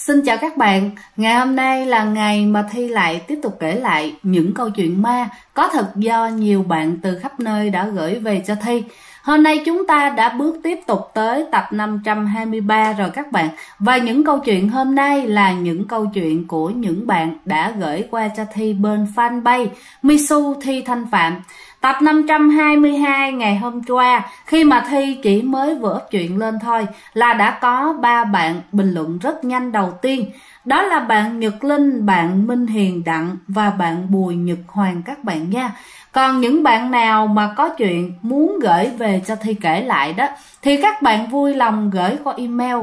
Xin chào các bạn, ngày hôm nay là ngày mà Thi lại tiếp tục kể lại những câu chuyện ma có thật do nhiều bạn từ khắp nơi đã gửi về cho Thi. Hôm nay chúng ta đã bước tiếp tục tới tập 523 rồi các bạn. Và những câu chuyện hôm nay là những câu chuyện của những bạn đã gửi qua cho Thi bên fanpage Misu Thi Thanh Phạm. Tập 522 ngày hôm qua, khi mà Thi chỉ mới vừa up chuyện lên thôi là đã có 3 bạn bình luận rất nhanh đầu tiên. Đó là bạn Nhật Linh, bạn Minh Hiền Đặng và bạn Bùi Nhật Hoàng các bạn nha. Còn những bạn nào mà có chuyện muốn gửi về cho Thi kể lại đó thì các bạn vui lòng gửi qua email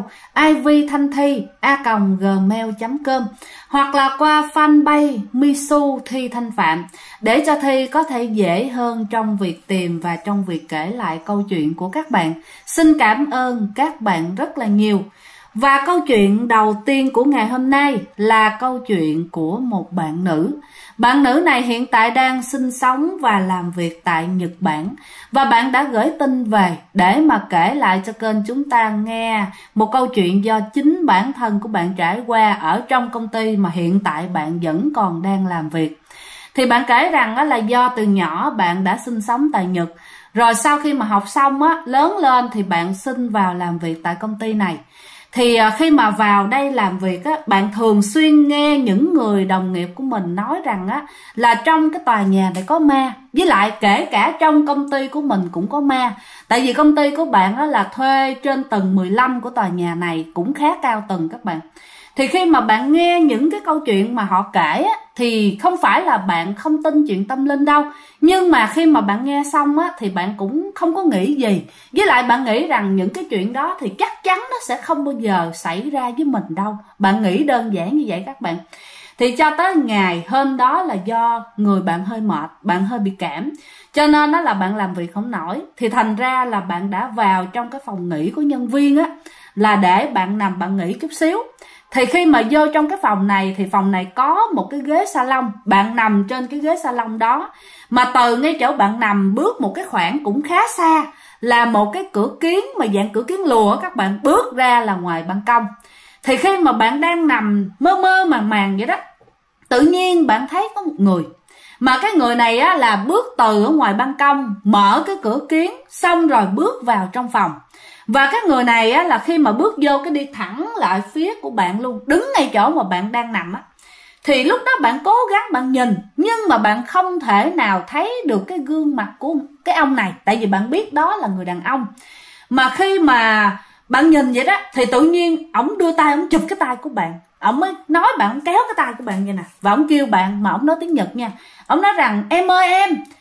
ivthanthi@gmail.com hoặc là qua fanpage Misu Thi Thanh Phạm để cho Thi có thể dễ hơn trong việc tìm và trong việc kể lại câu chuyện của các bạn. Xin cảm ơn các bạn rất là nhiều. Và câu chuyện đầu tiên của ngày hôm nay là câu chuyện của một bạn nữ. Bạn nữ này hiện tại đang sinh sống và làm việc tại Nhật Bản. Và bạn đã gửi tin về để mà kể lại cho kênh chúng ta nghe một câu chuyện do chính bản thân của bạn trải qua ở trong công ty mà hiện tại bạn vẫn còn đang làm việc. Thì bạn kể rằng là do từ nhỏ bạn đã sinh sống tại Nhật. Rồi sau khi mà học xong lớn lên thì bạn xin vào làm việc tại công ty này. Thì khi mà vào đây làm việc bạn thường xuyên nghe những người đồng nghiệp của mình nói rằng là trong cái tòa nhà này có ma. Với lại kể cả trong công ty của mình cũng có ma. Tại vì công ty của bạn là thuê trên tầng 15 của tòa nhà này, cũng khá cao tầng các bạn. Thì khi mà bạn nghe những cái câu chuyện mà họ kể thì không phải là bạn không tin chuyện tâm linh đâu. Nhưng mà khi mà bạn nghe xong thì bạn cũng không có nghĩ gì. Với lại bạn nghĩ rằng những cái chuyện đó thì chắc chắn nó sẽ không bao giờ xảy ra với mình đâu. Bạn nghĩ đơn giản như vậy các bạn. Thì cho tới ngày hôm đó là do người bạn hơi mệt, bạn hơi bị cảm, cho nên là bạn làm việc không nổi. Thì thành ra là bạn đã vào trong cái phòng nghỉ của nhân viên là để bạn nằm bạn nghỉ chút xíu. Thì khi mà vô trong cái phòng này thì phòng này có một cái ghế salon. Bạn nằm trên cái ghế salon đó. Mà từ ngay chỗ bạn nằm bước một cái khoảng cũng khá xa là một cái cửa kiến mà dạng cửa kiến lùa các bạn, bước ra là ngoài ban công. Thì khi mà bạn đang nằm mơ mơ màng màng vậy đó, tự nhiên bạn thấy có một người. Mà cái người này là bước từ ở ngoài ban công, mở cái cửa kiến xong rồi bước vào trong phòng. Và cái người này là khi mà bước vô cái đi thẳng lại phía của bạn luôn, đứng ngay chỗ mà bạn đang nằm thì lúc đó bạn cố gắng bạn nhìn, nhưng mà bạn không thể nào thấy được cái gương mặt của cái ông này. Tại vì bạn biết đó là người đàn ông. Mà khi mà bạn nhìn vậy đó thì tự nhiên ổng đưa tay, ổng chụp cái tay của bạn. Ổng mới nói bạn, ổng kéo cái tay của bạn vậy nè. Và ổng kêu bạn, mà ổng nói tiếng Nhật nha. Ổng nói rằng em ơi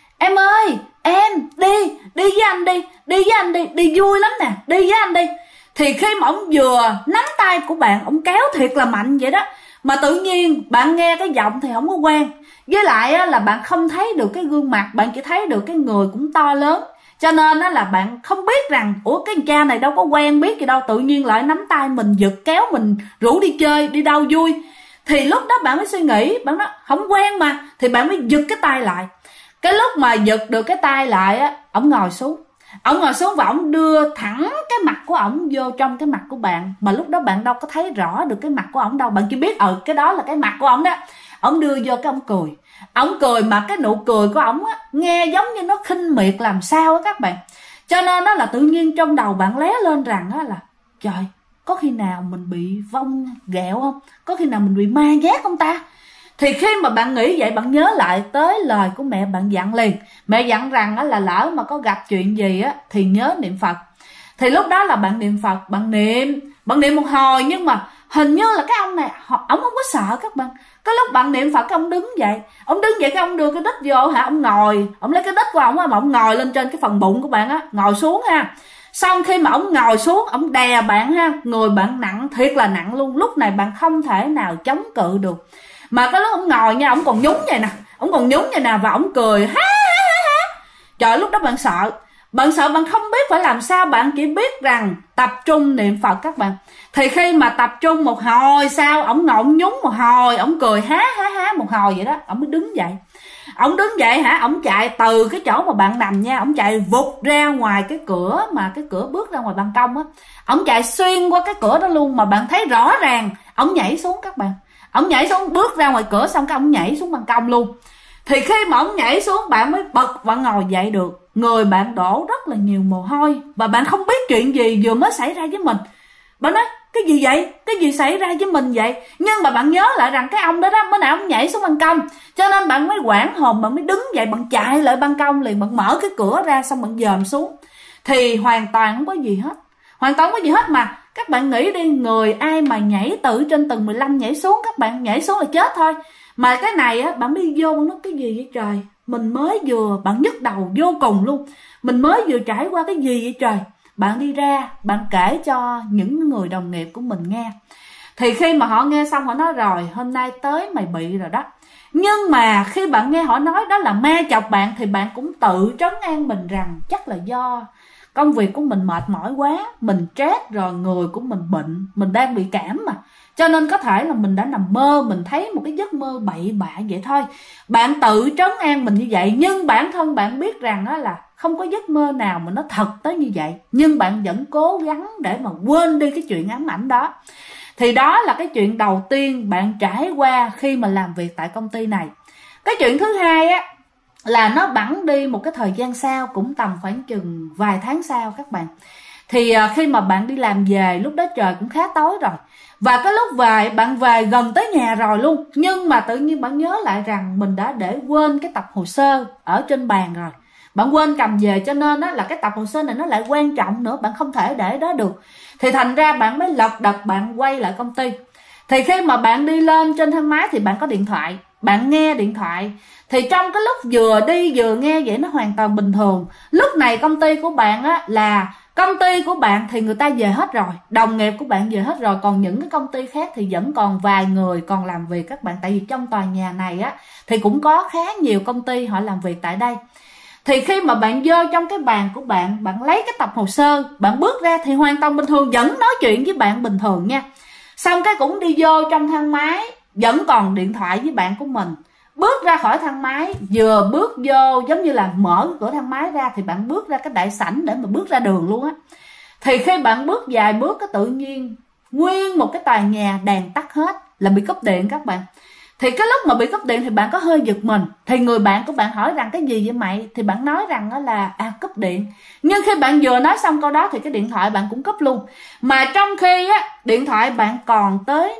em đi với anh đi, đi vui lắm nè, đi với anh đi. Thì khi mà ổng vừa nắm tay của bạn, ổng kéo thiệt là mạnh vậy đó, mà tự nhiên bạn nghe cái giọng thì không có quen. Với lại là bạn không thấy được cái gương mặt, bạn chỉ thấy được cái người cũng to lớn. Cho nên là bạn không biết rằng ủa cái cha này đâu có quen biết gì đâu, tự nhiên lại nắm tay mình giật kéo mình rủ đi chơi, đi đâu vui. Thì lúc đó bạn mới suy nghĩ, bạn nói không quen mà, thì bạn mới giật cái tay lại. Cái lúc mà giật được cái tay lại ổng ngồi xuống. Ổng ngồi xuống và ổng đưa thẳng cái mặt của ổng vô trong cái mặt của bạn. Mà lúc đó bạn đâu có thấy rõ được cái mặt của ổng đâu, bạn chỉ biết cái đó là cái mặt của ổng đó. Ổng đưa vô cái ổng cười. Ổng cười mà cái nụ cười của ổng nghe giống như nó khinh miệt làm sao các bạn. Cho nên là tự nhiên trong đầu bạn lé lên rằng là trời, có khi nào mình bị vong ghẹo không? Có khi nào mình bị ma ghét không ta? Thì khi mà bạn nghĩ vậy, bạn nhớ lại tới lời của mẹ bạn dặn liền. Mẹ dặn rằng là lỡ mà có gặp chuyện gì thì nhớ niệm Phật. Thì lúc đó là bạn niệm Phật, bạn niệm một hồi, nhưng mà hình như là cái ông này ổng không có sợ các bạn. Cái lúc bạn niệm Phật, cái ông đứng dậy, cái ông đưa cái đít vô ông ngồi, ông lấy cái đít của ổng mà ông ngồi lên trên cái phần bụng của bạn ngồi xuống ha. Xong khi mà ổng ngồi xuống, ổng đè bạn người bạn nặng, thiệt là nặng luôn. Lúc này bạn không thể nào chống cự được. Mà cái lúc ổng ngồi nha, ổng còn nhún vậy nè, và ổng cười ha. Trời, lúc đó bạn sợ, bạn không biết phải làm sao, bạn chỉ biết rằng tập trung niệm Phật các bạn. Thì khi mà tập trung một hồi sau, ổng ngồi ổng nhún một hồi, ổng cười há một hồi vậy đó, ổng mới đứng dậy. Ổng đứng dậy hả, ổng chạy từ cái chỗ mà bạn nằm nha, ổng chạy vụt ra ngoài cái cửa, mà cái cửa bước ra ngoài ban công á, ổng chạy xuyên qua cái cửa đó luôn, mà bạn thấy rõ ràng ổng nhảy xuống các bạn. Ổng nhảy xuống, bước ra ngoài cửa xong cái ổng nhảy xuống ban công luôn. Thì khi mà ổng nhảy xuống, bạn mới bật và ngồi dậy được. Người bạn đổ rất là nhiều mồ hôi, và bạn không biết chuyện gì vừa mới xảy ra với mình. Bạn nói cái gì vậy, cái gì xảy ra với mình vậy? Nhưng mà bạn nhớ lại rằng cái ông đó đó mới nãy ông nhảy xuống ban công, cho nên bạn mới hoảng hồn, bạn mới đứng dậy, bạn chạy lại ban công liền, bạn mở cái cửa ra xong bạn dòm xuống. Thì hoàn toàn không có gì hết, hoàn toàn không có gì hết. Mà các bạn nghĩ đi, người ai mà nhảy từ trên tầng 15 nhảy xuống, các bạn nhảy xuống là chết thôi. Mà cái này á, bạn đi vô, bạn nói cái gì vậy trời, mình mới vừa, bạn nhức đầu vô cùng luôn, mình mới vừa trải qua cái gì vậy trời. Bạn đi ra, bạn kể cho những người đồng nghiệp của mình nghe. Thì khi mà họ nghe xong, họ nói rồi, hôm nay tới mày bị rồi đó. Nhưng mà khi bạn nghe họ nói đó là ma chọc bạn, thì bạn cũng tự trấn an mình rằng chắc là do công việc của mình mệt mỏi quá, mình stress rồi, người của mình bệnh, mình đang bị cảm mà, cho nên có thể là mình đã nằm mơ, mình thấy một cái giấc mơ bậy bạ vậy thôi. Bạn tự trấn an mình như vậy, nhưng bản thân bạn biết rằng đó là không có giấc mơ nào mà nó thật tới như vậy. Nhưng bạn vẫn cố gắng để mà quên đi cái chuyện ám ảnh đó. Thì đó là cái chuyện đầu tiên bạn trải qua khi mà làm việc tại công ty này. Cái chuyện thứ hai á, là nó bẵng đi một cái thời gian sau, cũng tầm khoảng chừng vài tháng sau các bạn. Thì khi mà bạn đi làm về, lúc đó trời cũng khá tối rồi, và cái lúc về, bạn về gần tới nhà rồi luôn, nhưng mà tự nhiên bạn nhớ lại rằng mình đã để quên cái tập hồ sơ ở trên bàn rồi. Bạn quên cầm về, cho nên là cái tập hồ sơ này nó lại quan trọng nữa, bạn không thể để đó được. Thì thành ra bạn mới lật đật bạn quay lại công ty. Thì khi mà bạn đi lên trên thang máy thì bạn có điện thoại, bạn nghe điện thoại. Thì trong cái lúc vừa đi vừa nghe vậy nó hoàn toàn bình thường. Lúc này công ty của bạn á, là công ty của bạn thì người ta về hết rồi, đồng nghiệp của bạn về hết rồi, còn những cái công ty khác thì vẫn còn vài người còn làm việc các bạn. Tại vì trong tòa nhà này á, thì cũng có khá nhiều công ty họ làm việc tại đây. Thì khi mà bạn vô trong cái bàn của bạn, bạn lấy cái tập hồ sơ, bạn bước ra thì hoàn toàn bình thường, vẫn nói chuyện với bạn bình thường nha. Xong cái cũng đi vô trong thang máy, vẫn còn điện thoại với bạn của mình. Bước ra khỏi thang máy, vừa bước vô giống như là mở cửa thang máy ra, thì bạn bước ra cái đại sảnh để mà bước ra đường luôn á. Thì khi bạn bước vài bước, cái tự nhiên nguyên một cái tòa nhà đèn tắt hết, là bị cúp điện các bạn. Thì cái lúc mà bị cúp điện thì bạn có hơi giật mình. Thì người bạn của bạn hỏi rằng cái gì vậy mày? Thì bạn nói rằng đó là cúp điện. Nhưng khi bạn vừa nói xong câu đó thì cái điện thoại bạn cũng cúp luôn. Mà trong khi á, điện thoại bạn còn tới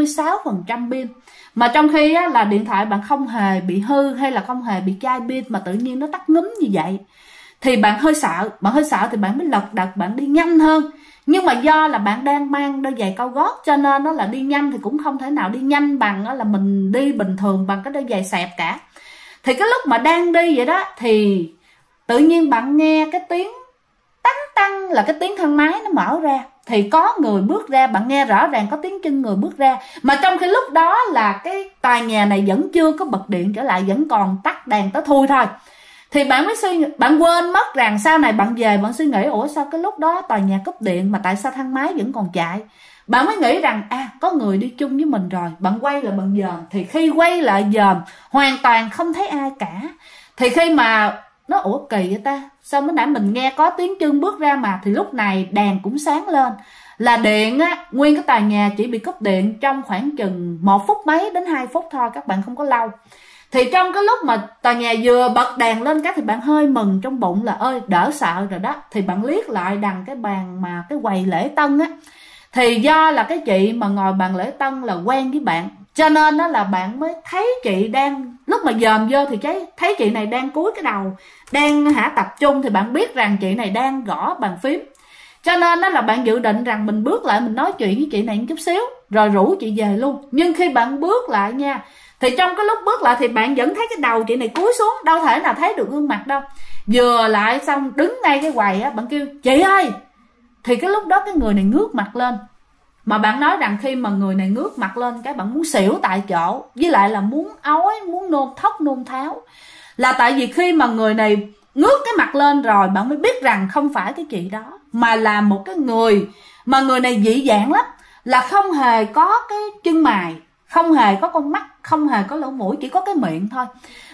56% pin. Mà trong khi á, là điện thoại bạn không hề bị hư hay là không hề bị chai pin, mà tự nhiên nó tắt ngúm như vậy. Thì bạn hơi sợ thì bạn mới lật đật bạn đi nhanh hơn. Nhưng mà do là bạn đang mang đôi giày cao gót, cho nên nó là đi nhanh thì cũng không thể nào đi nhanh bằng là mình đi bình thường bằng cái đôi giày xẹp cả. Thì cái lúc mà đang đi vậy đó, thì tự nhiên bạn nghe cái tiếng tăng tăng, là cái tiếng thang máy nó mở ra. Thì có người bước ra, bạn nghe rõ ràng có tiếng chân người bước ra. Mà trong khi lúc đó là cái tòa nhà này vẫn chưa có bật điện trở lại, vẫn còn tắt đèn tới thui thôi. Thì bạn mới suy nghĩ, bạn quên mất rằng sau này bạn về bạn suy nghĩ, ủa sao cái lúc đó tòa nhà cúp điện mà tại sao thang máy vẫn còn chạy. Bạn mới nghĩ rằng có người đi chung với mình rồi. Bạn quay lại bạn dòm, thì khi quay lại dòm hoàn toàn không thấy ai cả. Thì khi mà nó ủa kỳ vậy ta, sao mới nãy mình nghe có tiếng chân bước ra mà. Thì lúc này đèn cũng sáng lên, là điện á, nguyên cái tòa nhà chỉ bị cúp điện trong khoảng chừng 1 phút mấy đến 2 phút thôi các bạn, không có lâu. Thì trong cái lúc mà tòa nhà vừa bật đèn lên cái thì bạn hơi mừng trong bụng là ơi đỡ sợ rồi đó. Thì bạn liếc lại đằng cái bàn mà cái quầy lễ tân á, thì do là cái chị mà ngồi bàn lễ tân là quen với bạn, cho nên đó là bạn mới thấy chị đang, lúc mà dòm vô thì thấy chị này đang cúi cái đầu, đang tập trung. Thì bạn biết rằng chị này đang gõ bàn phím, cho nên đó là bạn dự định rằng mình bước lại mình nói chuyện với chị này một chút xíu rồi rủ chị về luôn. Nhưng khi bạn bước lại nha, thì trong cái lúc bước lại thì bạn vẫn thấy cái đầu chị này cúi xuống, đâu thể nào thấy được gương mặt đâu. Vừa lại xong đứng ngay cái quầy á, bạn kêu chị ơi. Thì cái lúc đó cái người này ngước mặt lên. Mà bạn nói rằng khi mà người này ngước mặt lên cái bạn muốn xỉu tại chỗ, với lại là muốn ói, muốn nôn thốc nôn tháo. Là tại vì khi mà người này ngước cái mặt lên rồi, bạn mới biết rằng không phải cái chị đó, mà là một cái người mà người này dị dạng lắm. Là không hề có cái chân mày, không hề có con mắt, không hề có lỗ mũi, chỉ có cái miệng thôi.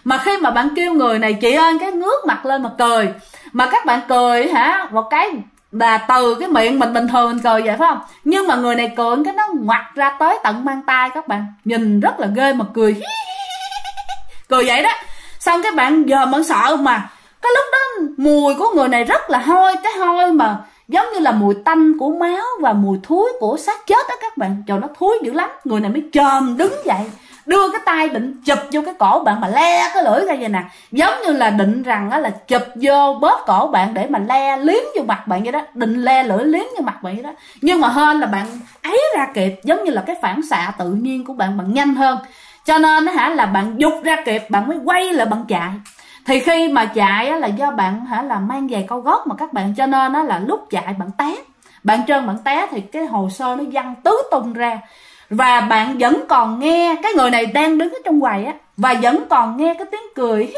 Mà khi mà bạn kêu người này chị ơi, cái ngước mặt lên mà cười, mà các bạn cười hả, một cái là từ cái miệng mình bình thường mình cười vậy phải không, nhưng mà người này cười cái nó ngoặt ra tới tận mang tai, các bạn nhìn rất là ghê mà cười cười vậy đó. Xong cái bạn giờ bạn sợ, mà cái lúc đó mùi của người này rất là hôi, cái hôi mà giống như là mùi tanh của máu và mùi thúi của xác chết đó các bạn. Trời, nó thúi dữ lắm. Người này mới chồm đứng dậy, đưa cái tay định chụp vô cái cổ bạn mà le cái lưỡi ra vậy nè, giống như là định rằng á là chụp vô bóp cổ bạn để mà le liếm vô mặt bạn vậy đó, định le lưỡi liếm vô mặt bạn vậy đó. Nhưng mà hên là bạn ấy ra kịp, giống như là cái phản xạ tự nhiên của bạn, bạn nhanh hơn, cho nên là bạn giục ra kịp, bạn mới quay lại bạn chạy. Thì khi mà chạy là do bạn là mang giày cao gót mà các bạn, cho nên là lúc chạy bạn té, bạn trơn bạn té thì cái hồ sơ nó văng tứ tung ra. Và bạn vẫn còn nghe cái người này đang đứng ở trong quầy á, và vẫn còn nghe cái tiếng cười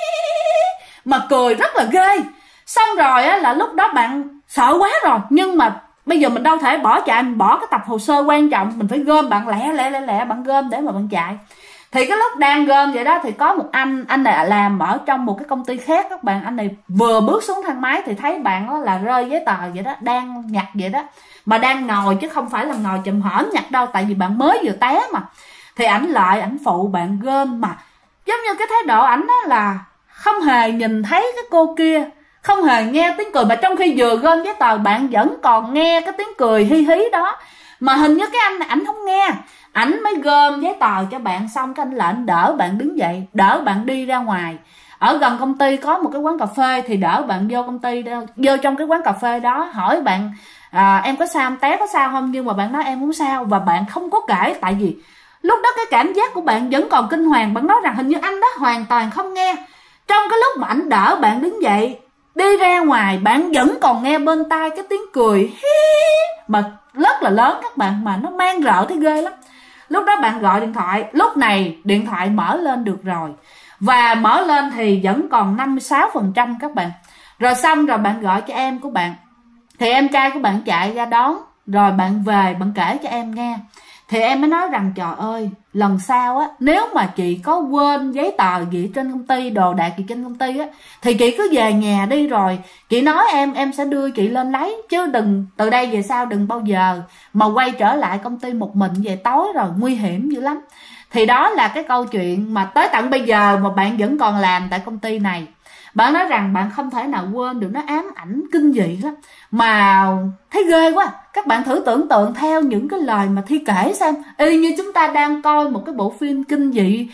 mà cười rất là ghê. Xong rồi á là lúc đó bạn sợ quá rồi, nhưng mà bây giờ mình đâu thể bỏ chạy, mình bỏ cái tập hồ sơ quan trọng, mình phải gom bạn lẹ bạn gom để mà bạn chạy. Thì cái lúc đang gom vậy đó thì có một anh này làm ở trong một cái công ty khác các bạn. Anh này vừa bước xuống thang máy thì thấy bạn đó là rơi giấy tờ vậy đó, đang nhặt vậy đó, mà đang ngồi chứ không phải là ngồi chùm hổm nhặt đâu, tại vì bạn mới vừa té mà. Thì ảnh lại ảnh phụ bạn gom, mà giống như cái thái độ ảnh đó là không hề nhìn thấy cái cô kia, không hề nghe tiếng cười, mà trong khi vừa gom giấy tờ bạn vẫn còn nghe cái tiếng cười hi hí đó. Mà hình như cái anh này ảnh không nghe, ảnh mới gom giấy tờ cho bạn, xong cái anh là anh đỡ bạn đứng dậy, đỡ bạn đi ra ngoài. Ở gần công ty có một cái quán cà phê, thì đỡ bạn vô công ty, vô trong cái quán cà phê đó, hỏi bạn em có sao, em té có sao không, nhưng mà bạn nói em không sao, và bạn không có kể. Tại vì lúc đó cái cảm giác của bạn vẫn còn kinh hoàng, bạn nói rằng hình như anh đó hoàn toàn không nghe. Trong cái lúc mà ảnh đỡ bạn đứng dậy đi ra ngoài, bạn vẫn còn nghe bên tai cái tiếng cười hí mà rất là lớn các bạn, mà nó mang rợ thấy ghê lắm. Lúc đó bạn gọi điện thoại, lúc này điện thoại mở lên được rồi, và mở lên thì vẫn còn 56% các bạn. Rồi xong rồi bạn gọi cho em của bạn, thì em trai của bạn chạy ra đón, rồi bạn về bạn kể cho em nghe. Thì em mới nói rằng trời ơi, lần sau á, nếu mà chị có quên giấy tờ gì trên công ty, đồ đạc gì trên công ty á, thì chị cứ về nhà đi, rồi chị nói em sẽ đưa chị lên lấy. Chứ đừng, từ đây về sau đừng bao giờ mà quay trở lại công ty một mình về tối rồi, nguy hiểm dữ lắm. Thì đó là cái câu chuyện mà tới tận bây giờ mà bạn vẫn còn làm tại công ty này. Bạn nói rằng bạn không thể nào quên được, nó ám ảnh kinh dị lắm, mà thấy ghê quá. Các bạn thử tưởng tượng theo những cái lời mà Thi kể xem, y như chúng ta đang coi một cái bộ phim kinh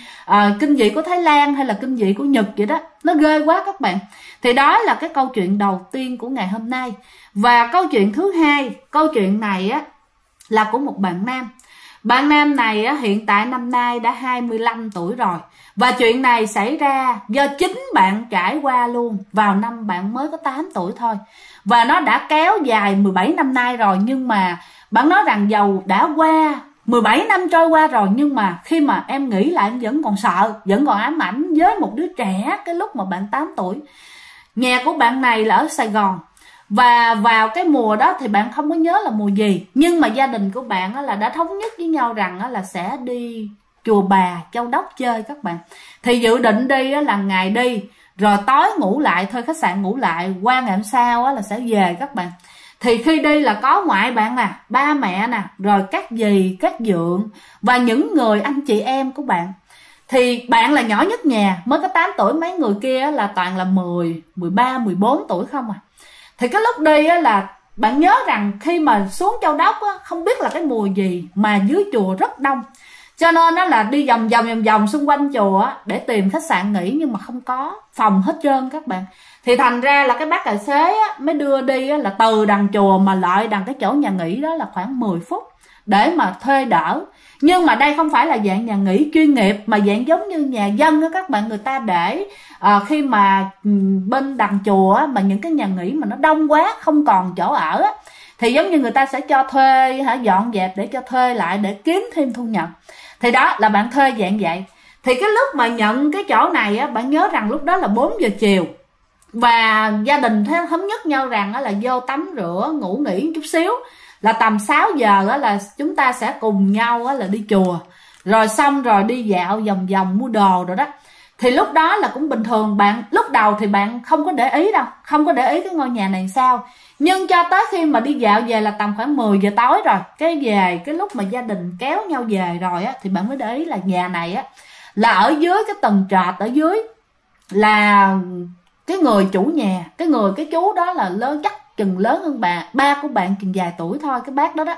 dị của Thái Lan hay là kinh dị của Nhật vậy đó, nó ghê quá các bạn. Thì đó là cái câu chuyện đầu tiên của ngày hôm nay. Và câu chuyện thứ hai, câu chuyện này á là của một bạn nam. Bạn nam này á, hiện tại năm nay đã 25 tuổi rồi. Và chuyện này xảy ra do chính bạn trải qua luôn, vào năm bạn mới có 8 tuổi thôi. Và nó đã kéo dài 17 năm nay rồi. Nhưng mà bạn nói rằng dầu đã qua 17 năm trôi qua rồi, nhưng mà khi mà em nghĩ lại em vẫn còn sợ, vẫn còn ám ảnh với một đứa trẻ cái lúc mà bạn 8 tuổi. Nhà của bạn này là ở Sài Gòn. Và vào cái mùa đó thì bạn không có nhớ là mùa gì, nhưng mà gia đình của bạn là đã thống nhất với nhau rằng là sẽ đi chùa Bà, Châu Đốc chơi các bạn. Thì dự định đi là ngày đi, rồi tối ngủ lại, thuê khách sạn ngủ lại, qua ngày hôm sau là sẽ về các bạn. Thì khi đi là có ngoại bạn nè, ba mẹ nè, rồi các dì, các dượng và những người anh chị em của bạn. Thì bạn là nhỏ nhất nhà, mới có 8 tuổi, mấy người kia là toàn là 10, 13, 14 tuổi không à. Thì cái lúc đi là bạn nhớ rằng khi mà xuống Châu Đốc không biết là cái mùa gì mà dưới chùa rất đông, cho nên là đi vòng xung quanh chùa để tìm khách sạn nghỉ, nhưng mà không có phòng hết trơn các bạn. Thì thành ra là cái bác tài xế mới đưa đi là từ đằng chùa mà lại đằng cái chỗ nhà nghỉ đó là khoảng 10 phút để mà thuê đỡ. Nhưng mà đây không phải là dạng nhà nghỉ chuyên nghiệp, mà dạng giống như nhà dân đó các bạn. Người ta để khi mà bên đằng chùa mà những cái nhà nghỉ mà nó đông quá không còn chỗ ở thì giống như người ta sẽ cho thuê, dọn dẹp để cho thuê lại để kiếm thêm thu nhập. Thì đó là bạn thuê dạng vậy. Thì cái lúc mà nhận cái chỗ này bạn nhớ rằng lúc đó là 4 giờ chiều. Và gia đình thống nhất nhau rằng là vô tắm rửa ngủ nghỉ chút xíu, là tầm 6 giờ là chúng ta sẽ cùng nhau là đi chùa, rồi xong rồi đi dạo vòng vòng mua đồ rồi đó. Thì lúc đó là cũng bình thường, bạn lúc đầu thì bạn không có để ý đâu, không có để ý cái ngôi nhà này sao. Nhưng cho tới khi mà đi dạo về là tầm khoảng 10 giờ tối rồi, cái về cái lúc mà gia đình kéo nhau về rồi á, thì bạn mới để ý là nhà này á, là ở dưới cái tầng trệt ở dưới là cái người chủ nhà, cái chú đó là lớn, chắc chừng lớn hơn ba của bạn chừng vài tuổi thôi, cái bác đó đó.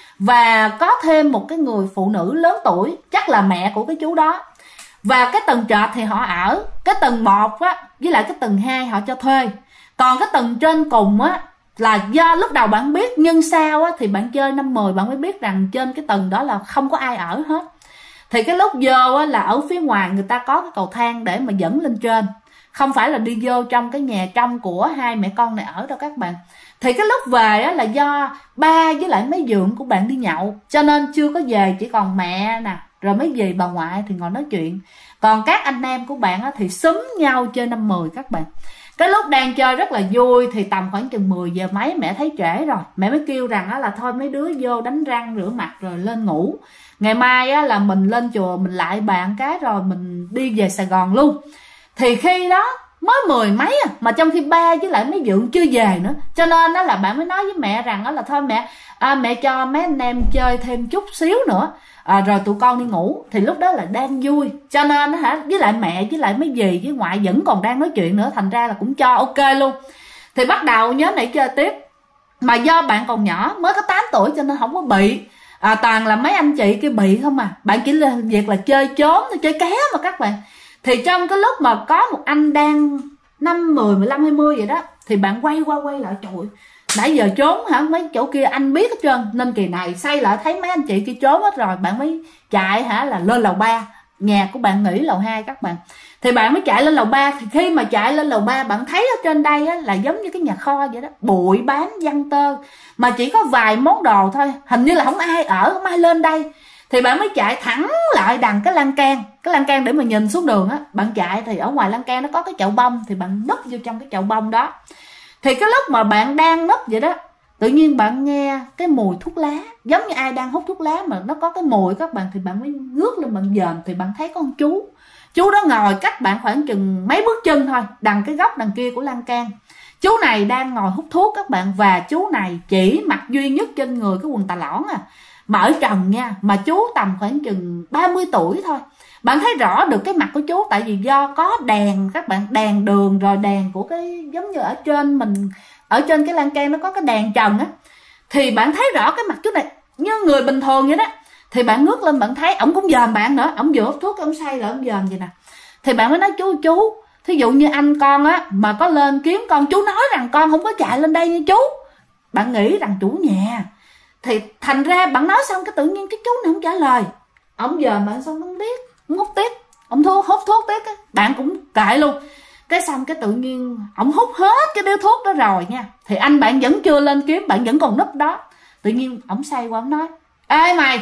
Và có thêm một cái người phụ nữ lớn tuổi, chắc là mẹ của cái chú đó. Và cái tầng trệt thì họ ở, cái tầng 1 á với lại cái tầng 2 họ cho thuê. Còn cái tầng trên cùng á là do lúc đầu bạn biết, nhưng sau á thì bạn chơi năm 10 bạn mới biết rằng trên cái tầng đó là không có ai ở hết. Thì cái lúc vô á là ở phía ngoài người ta có cái cầu thang để mà dẫn lên trên, không phải là đi vô trong cái nhà trong của hai mẹ con này ở đâu các bạn. Thì cái lúc về á là do ba với lại mấy dượng của bạn đi nhậu, cho nên chưa có về, chỉ còn mẹ nè rồi mấy dì bà ngoại thì ngồi nói chuyện. Còn các anh em của bạn á thì xúm nhau chơi năm 10 các bạn. Cái lúc đang chơi rất là vui thì tầm khoảng chừng 10 giờ mấy mẹ thấy trễ rồi, mẹ mới kêu rằng á là thôi mấy đứa vô đánh răng rửa mặt rồi lên ngủ, ngày mai á là mình lên chùa mình lại bạn cái rồi mình đi về Sài Gòn luôn. Thì khi đó mới 10 mấy à, mà trong khi ba với lại mấy dượng chưa về nữa, cho nên đó là bạn mới nói với mẹ rằng đó là thôi mẹ mẹ cho mấy anh em chơi thêm chút xíu nữa rồi tụi con đi ngủ. Thì lúc đó là đang vui, cho nên với lại mẹ với lại mấy dì với ngoại vẫn còn đang nói chuyện nữa, thành ra là cũng cho ok luôn. Thì bắt đầu nhóm này chơi tiếp, mà do bạn còn nhỏ mới có 8 tuổi cho nên không có bị toàn là mấy anh chị kia bị không à. Bạn chỉ là việc là chơi trốn, chơi kéo mà các bạn. Thì trong cái lúc mà có một anh đang 5, 10, 15, 20 vậy đó, thì bạn quay qua quay lại, trời ơi, nãy giờ trốn hả, mấy chỗ kia anh biết hết trơn, nên kỳ này xoay lại thấy mấy anh chị kia trốn hết rồi, bạn mới chạy là lên lầu 3, nhà của bạn nghỉ lầu 2 các bạn. Thì bạn mới chạy lên lầu 3, thì khi mà chạy lên lầu 3 bạn thấy ở trên đây á, là giống như cái nhà kho vậy đó, bụi bám văng tơ, mà chỉ có vài món đồ thôi, hình như là không ai ở, không ai lên đây. Thì bạn mới chạy thẳng lại đằng cái lan can để mà nhìn xuống đường á. Bạn chạy thì ở ngoài lan can nó có cái chậu bông, thì bạn núp vô trong cái chậu bông đó. Thì cái lúc mà bạn đang núp vậy đó, tự nhiên bạn nghe cái mùi thuốc lá, giống như ai đang hút thuốc lá mà nó có cái mùi các bạn. Thì bạn mới ngước lên bạn dòm, thì bạn thấy có con chú đó ngồi cách bạn khoảng chừng mấy bước chân thôi, đằng cái góc đằng kia của lan can. Chú này đang ngồi hút thuốc các bạn, và chú này chỉ mặc duy nhất trên người cái quần tà lõn mà ở trần nha, mà chú tầm khoảng chừng 30 tuổi thôi. Bạn thấy rõ được cái mặt của chú, tại vì do có đèn các bạn, đèn đường rồi đèn của cái giống như ở trên mình, ở trên cái lan can nó có cái đèn trần á, thì bạn thấy rõ cái mặt chú này như người bình thường vậy đó. Thì bạn ngước lên bạn thấy ổng cũng dòm bạn nữa, ổng vừa hút thuốc ổng say là ổng dòm vậy nè. Thì bạn mới nói chú thí dụ như anh con á mà có lên kiếm con, chú nói rằng con không có chạy lên đây nha chú. Bạn nghĩ rằng chủ nhà, thì thành ra bạn nói xong cái tự nhiên cái chú này không trả lời, ổng dòm bạn xong không biết, không hút tiếp, ổng hút thuốc tiếp á, bạn cũng kệ luôn. Cái xong cái tự nhiên ổng hút hết cái điếu thuốc đó rồi nha, thì anh bạn vẫn chưa lên kiếm, bạn vẫn còn núp đó. Tự nhiên ổng say qua ổng nói: ê mày,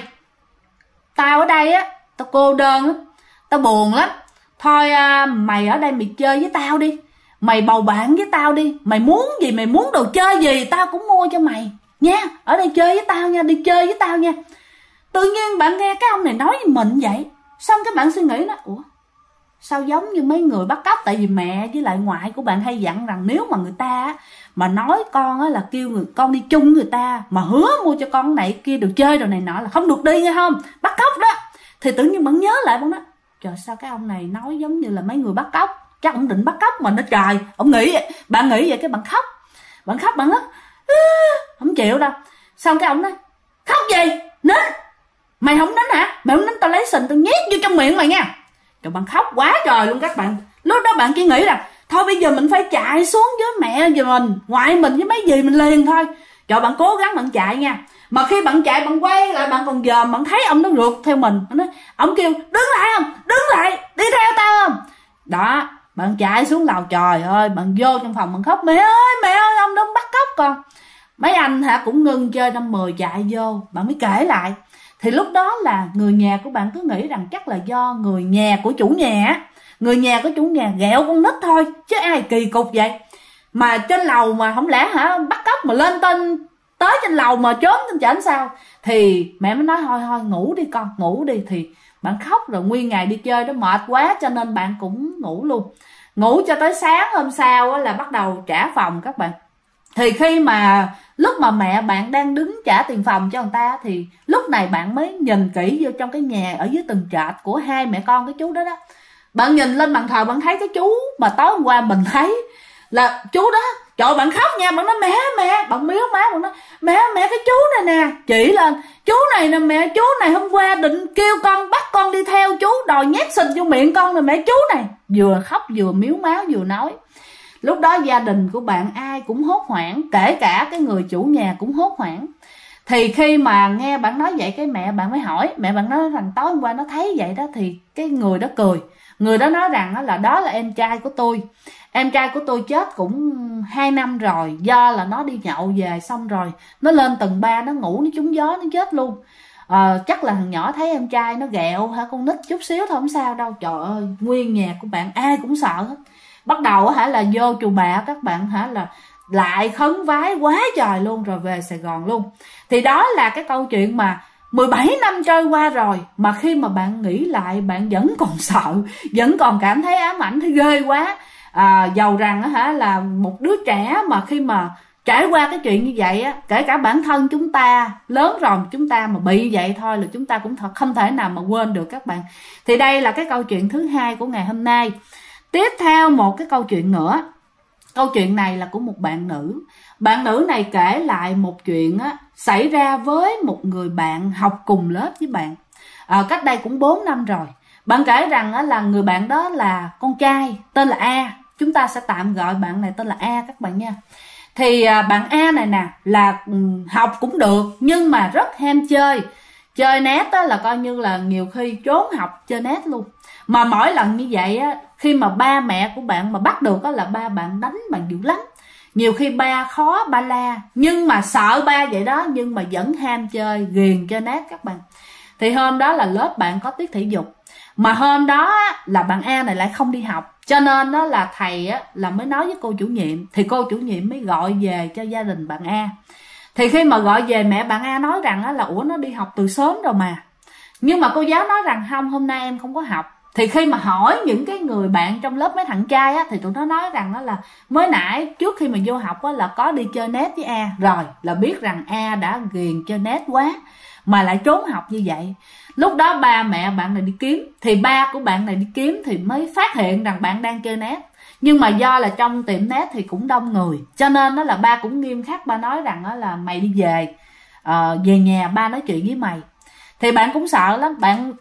tao ở đây á, tao cô đơn lắm, tao buồn lắm, thôi mày ở đây mày chơi với tao đi, mày bầu bạn với tao đi, mày muốn gì, mày muốn đồ chơi gì tao cũng mua cho mày nha, ở đây chơi với tao nha, đi chơi với tao nha. Tự nhiên bạn nghe cái ông này nói với mình vậy, xong cái bạn suy nghĩ nó, ủa sao giống như mấy người bắt cóc. Tại vì mẹ với lại ngoại của bạn hay dặn rằng nếu mà người ta mà nói con á là kêu người con đi chung người ta, mà hứa mua cho con này kia đồ chơi đồ này nọ là không được đi nghe không, bắt cóc đó. Thì tự nhiên bạn nhớ lại, bạn nói trời sao cái ông này nói giống như là mấy người bắt cóc, chắc ông định bắt cóc mình đó trời. Ông nghĩ, bạn nghĩ vậy cái bạn khóc, bạn nói không chịu đâu. Xong cái ông nói khóc gì nín, mày không nín hả, mày không nín tao lấy sình tao nhét vô trong miệng mày nha. Rồi bạn khóc quá trời luôn các bạn. Lúc đó bạn chỉ nghĩ rằng thôi bây giờ mình phải chạy xuống với mẹ với mình, ngoại mình với mấy dì mình liền thôi. Trời, bạn cố gắng bạn chạy nha. Mà khi bạn chạy bạn quay lại bạn còn dòm, bạn thấy ông nó rượt theo mình, ông kêu đứng lại không, đứng lại đi theo tao không. Đó, bạn chạy xuống lầu, trời ơi, bạn vô trong phòng bạn khóc, mẹ ơi ông đó bắt cóc con. Mấy anh cũng ngưng chơi năm 10 chạy vô, bạn mới kể lại. Thì lúc đó là người nhà của bạn cứ nghĩ rằng chắc là do người nhà của chủ nhà ghẹo con nít thôi, chứ ai kỳ cục vậy. Mà trên lầu mà không lẽ bắt cóc mà lên tên tới trên lầu mà trốn trên trển sao. Thì mẹ mới nói thôi ngủ đi con, ngủ đi. Thì bạn khóc rồi, nguyên ngày đi chơi đó mệt quá cho nên bạn cũng ngủ luôn. Ngủ cho tới sáng hôm sau là bắt đầu trả phòng các bạn. Thì khi mà lúc mà mẹ bạn đang đứng trả tiền phòng cho người ta, thì lúc này bạn mới nhìn kỹ vô trong cái nhà ở dưới tầng trệt của hai mẹ con cái chú đó đó. Bạn nhìn lên bàn thờ, bạn thấy cái chú mà tối hôm qua mình thấy là chú đó. Trời, bạn khóc nha, bạn nói mẹ, bạn miếu má, bạn nói mẹ cái chú này nè, chỉ lên chú này nè mẹ, chú này hôm qua định kêu con, bắt con đi theo chú, đòi nhét xịt vô miệng con nè mẹ, chú này. Vừa khóc vừa miếu máu vừa nói. Lúc đó gia đình của bạn ai cũng hốt hoảng, kể cả cái người chủ nhà cũng hốt hoảng. Thì khi mà nghe bạn nói vậy, cái mẹ bạn mới hỏi, mẹ bạn nói rằng tối hôm qua nó thấy vậy đó. Thì cái người đó cười, người đó nói rằng là đó là em trai của tôi. Em trai của tôi chết cũng 2 năm rồi, do là nó đi nhậu về xong rồi nó lên tầng 3 nó ngủ, nó trúng gió nó chết luôn. Chắc là thằng nhỏ thấy em trai nó ghẹo hả, con nít chút xíu thôi không sao đâu. Trời ơi, nguyên nhà của bạn ai cũng sợ hết. Bắt đầu là vô chùa bạ các bạn là lại khấn vái quá trời luôn, rồi về Sài Gòn luôn. Thì đó là cái câu chuyện mà 17 năm trôi qua rồi, mà khi mà bạn nghĩ lại bạn vẫn còn sợ, vẫn còn cảm thấy ám ảnh, thấy ghê quá. Dầu rằng là một đứa trẻ mà khi mà trải qua cái chuyện như vậy á, kể cả bản thân chúng ta lớn rồi, chúng ta mà bị vậy thôi là chúng ta cũng thật không thể nào mà quên được các bạn. Thì đây là cái câu chuyện thứ hai của ngày hôm nay. Tiếp theo một cái câu chuyện nữa. Câu chuyện này là của một bạn nữ. Bạn nữ này kể lại một chuyện xảy ra với một người bạn học cùng lớp với bạn, cách đây cũng 4 năm rồi. Bạn kể rằng là người bạn đó là con trai, tên là A. Chúng ta sẽ tạm gọi bạn này tên là A các bạn nha. Thì bạn A này nè là học cũng được, nhưng mà rất ham chơi. Chơi net là coi như là nhiều khi trốn học chơi net luôn. Mà mỗi lần như vậy khi mà ba mẹ của bạn mà bắt được là ba bạn đánh bạn dữ lắm. Nhiều khi ba khó, ba la, nhưng mà sợ ba vậy đó, nhưng mà vẫn ham chơi, ghiền chơi net các bạn. Thì hôm đó là lớp bạn có tiết thể dục, mà hôm đó là bạn A này lại không đi học, cho nên đó là thầy là mới nói với cô chủ nhiệm. Thì cô chủ nhiệm mới gọi về cho gia đình bạn A. Thì khi mà gọi về, mẹ bạn A nói rằng là ủa nó đi học từ sớm rồi mà. Nhưng mà cô giáo nói rằng không, hôm nay em không có học. Thì khi mà hỏi những cái người bạn trong lớp mấy thằng trai thì tụi nó nói rằng là mới nãy trước khi mà vô học là có đi chơi net với A, rồi là biết rằng A đã ghiền chơi net quá mà lại trốn học như vậy. Lúc đó ba mẹ bạn này đi kiếm, thì ba của bạn này đi kiếm thì mới phát hiện rằng bạn đang chơi net. Nhưng mà do là trong tiệm net thì cũng đông người, cho nên đó là ba cũng nghiêm khắc, ba nói rằng là mày đi về, về nhà ba nói chuyện với mày. Thì bạn cũng sợ lắm.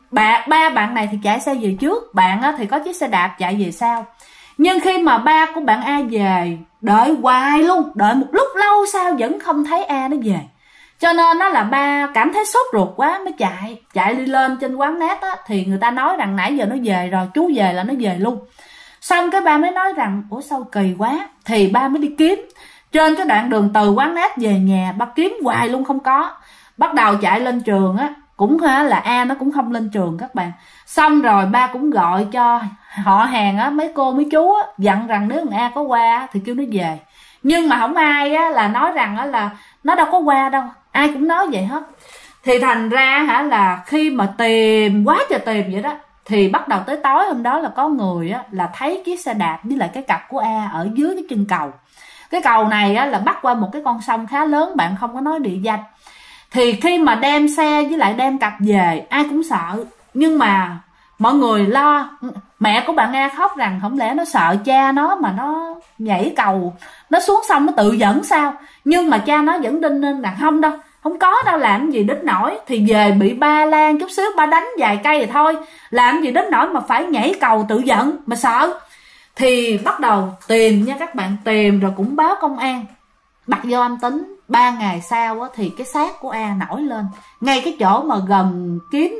Ba bạn này thì chạy xe về trước, bạn thì có chiếc xe đạp chạy về sau. Nhưng khi mà ba của bạn A về, đợi hoài luôn, đợi một lúc lâu sau vẫn không thấy A nó về. Cho nên đó là ba cảm thấy sốt ruột quá mới chạy đi lên trên quán net thì người ta nói rằng nãy giờ nó về rồi, chú về là nó về luôn. Xong cái ba mới nói rằng ủa sao kỳ quá. Thì ba mới đi kiếm trên cái đoạn đường từ quán net về nhà, ba kiếm hoài luôn không có. Bắt đầu chạy lên trường cũng là A nó cũng không lên trường các bạn. Xong rồi ba cũng gọi cho họ hàng mấy cô mấy chú dặn rằng nếu A có qua thì kêu nó về. Nhưng mà không ai là nói rằng là nó đâu có qua đâu, ai cũng nói vậy hết. Thì thành ra là khi mà tìm quá trời tìm vậy đó, thì bắt đầu tới tối hôm đó là có người là thấy chiếc xe đạp với lại cái cặp của A ở dưới cái chân cầu. Cái cầu này là bắt qua một cái con sông khá lớn, bạn không có nói địa danh. Thì khi mà đem xe với lại đem cặp về, ai cũng sợ. Nhưng mà mọi người lo. Mẹ của bạn A khóc rằng không lẽ nó sợ cha nó mà nó nhảy cầu, nó xuống sông nó tự dẫn sao. Nhưng mà cha nó vẫn đinh nên là không đâu, không có đâu, làm gì đến nổi. Thì về bị ba lan chút xíu, ba đánh vài cây thì thôi, làm gì đến nổi mà phải nhảy cầu tự dẫn mà sợ. Thì bắt đầu tìm nha các bạn, tìm rồi cũng báo công an. Bắt vô âm tính. 3 ngày sau thì cái xác của A nổi lên ngay cái chỗ mà gần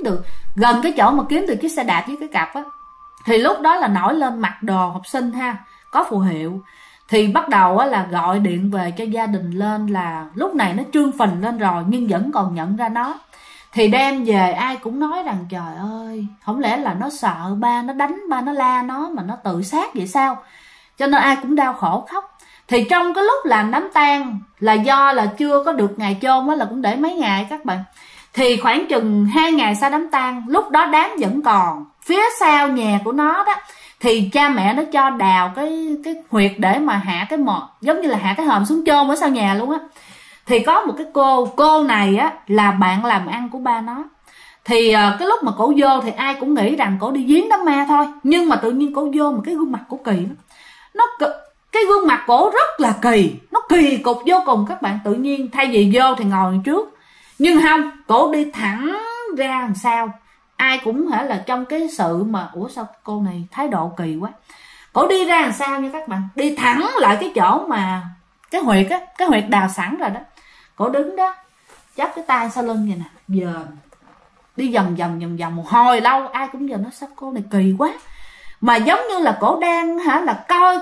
cái chỗ mà kiếm được chiếc xe đạp với cái cặp Thì lúc đó là nổi lên mặc đồ học sinh có phù hiệu. Thì bắt đầu là gọi điện về cho gia đình lên, là lúc này nó trương phình lên rồi nhưng vẫn còn nhận ra nó. Thì đem về ai cũng nói rằng trời ơi, không lẽ là nó sợ ba nó đánh, ba nó la nó mà nó tự sát vậy sao. Cho nên ai cũng đau khổ khóc. Thì trong cái lúc làm đám tang là do là chưa có được ngày chôn á, là cũng để mấy ngày các bạn. Thì khoảng chừng 2 ngày sau đám tang, lúc đó đám vẫn còn, phía sau nhà của nó đó thì cha mẹ nó cho đào cái huyệt để mà hạ cái mộ, giống như là hạ cái hòm xuống chôn ở sau nhà luôn á. Thì có một cái cô này á là bạn làm ăn của ba nó. Thì cái lúc mà cổ vô thì ai cũng nghĩ rằng cổ đi giếng đám ma thôi, nhưng mà tự nhiên cổ vô một cái gương mặt cổ kỳ lắm. Cái gương mặt cổ rất là kỳ, nó kỳ cục vô cùng các bạn. Tự nhiên thay vì vô thì ngồi trước, nhưng không, cổ đi thẳng ra làm sao. Ai cũng hả là trong cái sự mà ủa sao cô này thái độ kỳ quá. Cổ đi ra làm sao nha các bạn, đi thẳng lại cái chỗ mà cái huyệt á, cái huyệt đào sẵn rồi đó. Cổ đứng đó chắp cái tay sau lưng vậy nè, giờ đi vòng một hồi lâu, ai cũng giờ nó sao cô này kỳ quá. Mà giống như là cổ đang hả là coi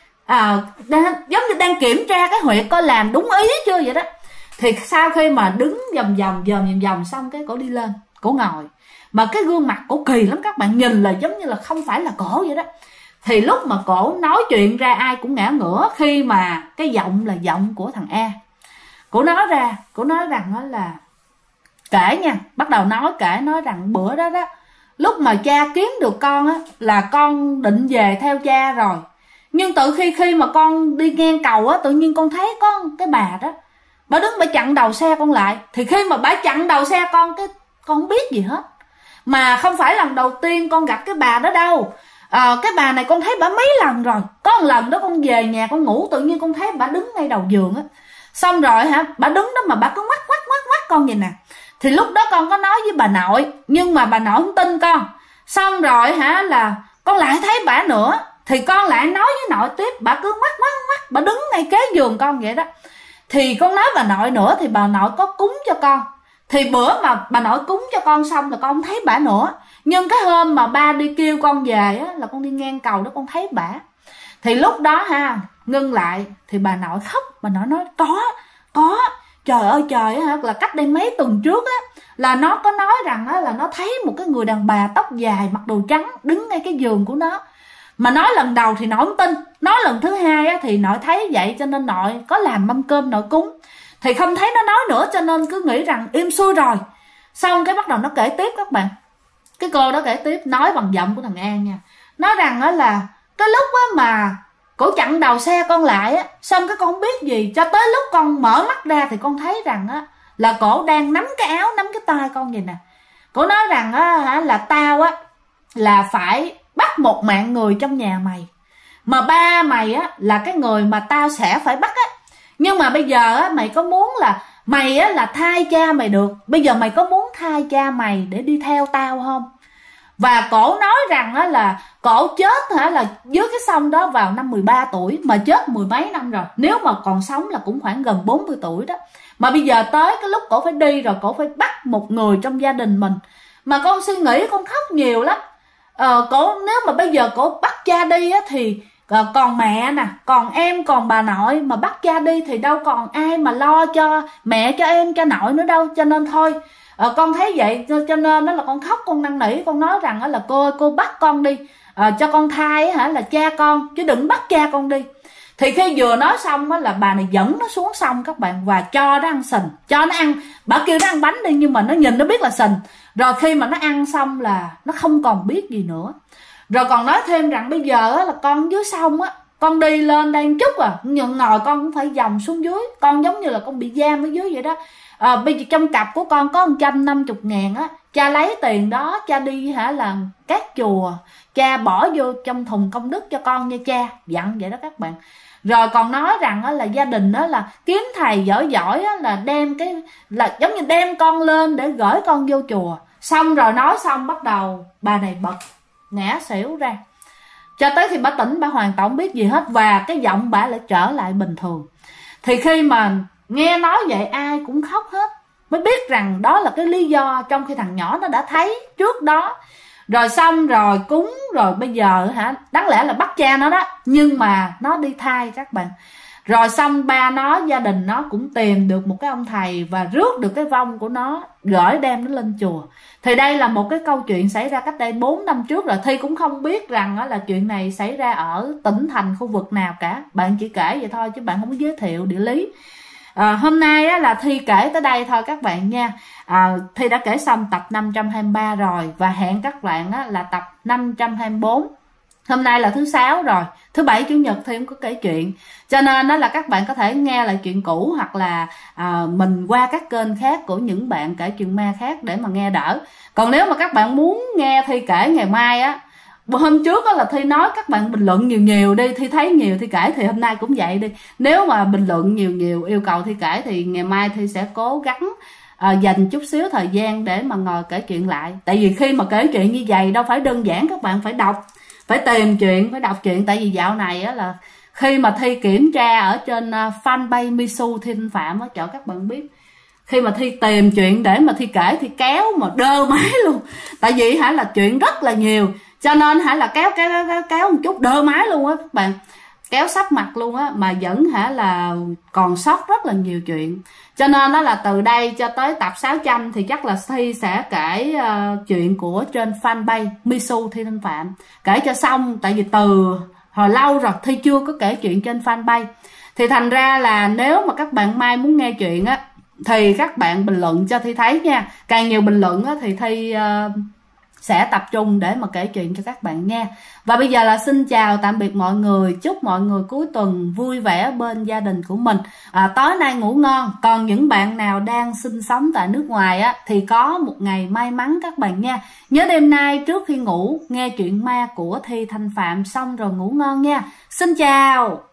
giống như đang kiểm tra cái huyệt coi làm đúng ý chưa vậy đó. Thì sau khi mà đứng vòng xong cái cổ đi lên, cổ ngồi. Mà cái gương mặt cổ kỳ lắm các bạn, nhìn là giống như là không phải là cổ vậy đó. Thì lúc mà cổ nói chuyện ra ai cũng ngã ngửa, khi mà cái giọng là giọng của thằng A. Cổ nói rằng đó là kể nha, bắt đầu nói rằng bữa đó đó, lúc mà cha kiếm được con á là con định về theo cha rồi. Nhưng tự khi mà con đi ngang cầu á, tự nhiên con thấy có cái bà đó, bà đứng bà chặn đầu xe con lại. Thì khi mà bà chặn đầu xe con, cái con không biết gì hết. Mà không phải lần đầu tiên con gặp cái bà đó đâu. Cái bà này con thấy bà mấy lần rồi. Có một lần đó con về nhà con ngủ, tự nhiên con thấy bà đứng ngay đầu giường á. Xong rồi hả, bà đứng đó mà bà cứ ngoắt con vậy nè. Thì lúc đó con có nói với bà nội, nhưng mà bà nội không tin con. Xong rồi hả là con lại thấy bà nữa, thì con lại nói với nội tiếp, bà cứ ngoắt, bà đứng ngay kế giường con vậy đó. Thì con nói bà nội nữa, thì bà nội có cúng cho con. Thì bữa mà bà nội cúng cho con xong là con không thấy bà nữa. Nhưng cái hôm mà ba đi kêu con về á, là con đi ngang cầu đó con thấy bà. Thì lúc đó ha, ngưng lại, thì bà nội khóc. Bà nội nói có. Trời ơi trời á, là cách đây mấy tuần trước á, là nó có nói rằng á, là nó thấy một cái người đàn bà tóc dài mặc đồ trắng đứng ngay cái giường của nó. Mà nói lần đầu thì nội không tin, nói lần thứ hai á, thì nội thấy vậy cho nên nội có làm mâm cơm nội cúng. Thì không thấy nó nói nữa cho nên cứ nghĩ rằng im xuôi rồi. Xong cái bắt đầu nó kể tiếp các bạn. Cái cô đó kể tiếp, nói bằng giọng của thằng An nha. Nói rằng á là cái lúc á mà cổ chặn đầu xe con lại á, xong cái con không biết gì, cho tới lúc con mở mắt ra thì con thấy rằng á là cổ đang nắm cái áo, nắm cái tay con vậy nè. Cổ nói rằng á là tao á là phải bắt một mạng người trong nhà mày, mà ba mày á là cái người mà tao sẽ phải bắt á. Nhưng mà bây giờ á mày có muốn là mày á là thay cha mày được, bây giờ mày có muốn thay cha mày để đi theo tao không? Và cổ nói rằng á là cổ chết hả là dưới cái sông đó vào năm 13 tuổi, mà chết mười mấy năm rồi. Nếu mà còn sống là cũng khoảng gần 40 tuổi đó. Mà bây giờ tới cái lúc cổ phải đi rồi, cổ phải bắt một người trong gia đình mình. Mà con suy nghĩ, con khóc nhiều lắm. Cổ nếu mà bây giờ cổ bắt cha đi á thì còn mẹ nè, còn em, còn bà nội, mà bắt cha đi thì đâu còn ai mà lo cho mẹ, cho em, cho nội nữa đâu. Cho nên thôi, con thấy vậy cho nên đó là con khóc, con năn nỉ, con nói rằng là cô bắt con đi, cho con thai hả là cha con, chứ đừng bắt cha con đi. Thì khi vừa nói xong á là bà này dẫn nó xuống sông các bạn, và cho nó ăn sình, cho nó ăn. Bà kêu nó ăn bánh đi, nhưng mà nó nhìn nó biết là sình. Rồi khi mà nó ăn xong là nó không còn biết gì nữa. Rồi còn nói thêm rằng bây giờ á là con dưới sông á, con đi lên đây chút nhưng ngồi con cũng phải vòng xuống dưới. Con giống như là con bị giam ở dưới vậy đó. Bây giờ trong cặp của con có 150.000 á, cha lấy tiền đó cha đi hả là các chùa, cha bỏ vô trong thùng công đức cho con nha cha, dặn vậy đó các bạn. Rồi còn nói rằng á là gia đình đó là kiếm thầy giỏi á, là đem cái là giống như đem con lên để gửi con vô chùa. Xong rồi nói xong bắt đầu bà này bật ngã xỉu ra. Cho tới khi bà tỉnh, bà hoàn toàn không biết gì hết, và cái giọng bà lại trở lại bình thường. Thì khi mà nghe nói vậy ai cũng khóc hết, mới biết rằng đó là cái lý do trong khi thằng nhỏ nó đã thấy trước đó. Rồi xong rồi cúng rồi bây giờ hả, đáng lẽ là bắt cha nó đó, nhưng mà nó đi thai các bạn. Rồi xong ba nó, gia đình nó cũng tìm được một cái ông thầy và rước được cái vong của nó, gửi đem nó lên chùa. Thì đây là một cái câu chuyện xảy ra cách đây 4 năm trước rồi. Thi cũng không biết rằng là chuyện này xảy ra ở tỉnh thành khu vực nào cả. Bạn chỉ kể vậy thôi chứ bạn không có giới thiệu địa lý. Hôm nay là Thi kể tới đây thôi các bạn nha. Thi đã kể xong tập 523 rồi và hẹn các bạn là tập 524. Hôm nay là thứ 6 rồi, thứ Bảy Chủ nhật Thi cũng có kể chuyện, cho nên đó là các bạn có thể nghe lại chuyện cũ, hoặc là mình qua các kênh khác của những bạn kể chuyện ma khác để mà nghe đỡ. Còn nếu mà các bạn muốn nghe Thi kể ngày mai hôm trước là Thi nói các bạn bình luận nhiều đi, Thi thấy nhiều Thi kể, thì hôm nay cũng vậy đi. Nếu mà bình luận nhiều yêu cầu Thi kể thì ngày mai Thi sẽ cố gắng dành chút xíu thời gian để mà ngồi kể chuyện lại. Tại vì khi mà kể chuyện như vậy đâu phải đơn giản, các bạn phải đọc, phải tìm chuyện, phải đọc chuyện. Tại vì dạo này là khi mà Thi kiểm tra ở trên fanpage Misu Thi Thanh Phạm cho các bạn biết, khi mà Thi tìm chuyện để mà Thi kể thì kéo mà đơ máy luôn. Tại vì là chuyện rất là nhiều, cho nên là kéo một chút đơ máy luôn á các bạn, kéo sắp mặt luôn á, mà vẫn là còn sót rất là nhiều chuyện. Cho nên đó là từ đây cho tới tập 600 thì chắc là Thi sẽ kể chuyện của trên fanpage Misu Thi Thanh Phạm kể cho xong. Tại vì từ hồi lâu rồi Thi chưa có kể chuyện trên fanpage, thì thành ra là nếu mà các bạn mai muốn nghe chuyện thì các bạn bình luận cho Thi thấy nha. Càng nhiều bình luận thì Thi sẽ tập trung để mà kể chuyện cho các bạn nghe. Và bây giờ là xin chào tạm biệt mọi người, chúc mọi người cuối tuần vui vẻ bên gia đình của mình, tối nay ngủ ngon. Còn những bạn nào đang sinh sống tại nước ngoài thì có một ngày may mắn các bạn nha. Nhớ đêm nay trước khi ngủ nghe chuyện ma của Thi Thanh Phạm xong rồi ngủ ngon nha. Xin chào.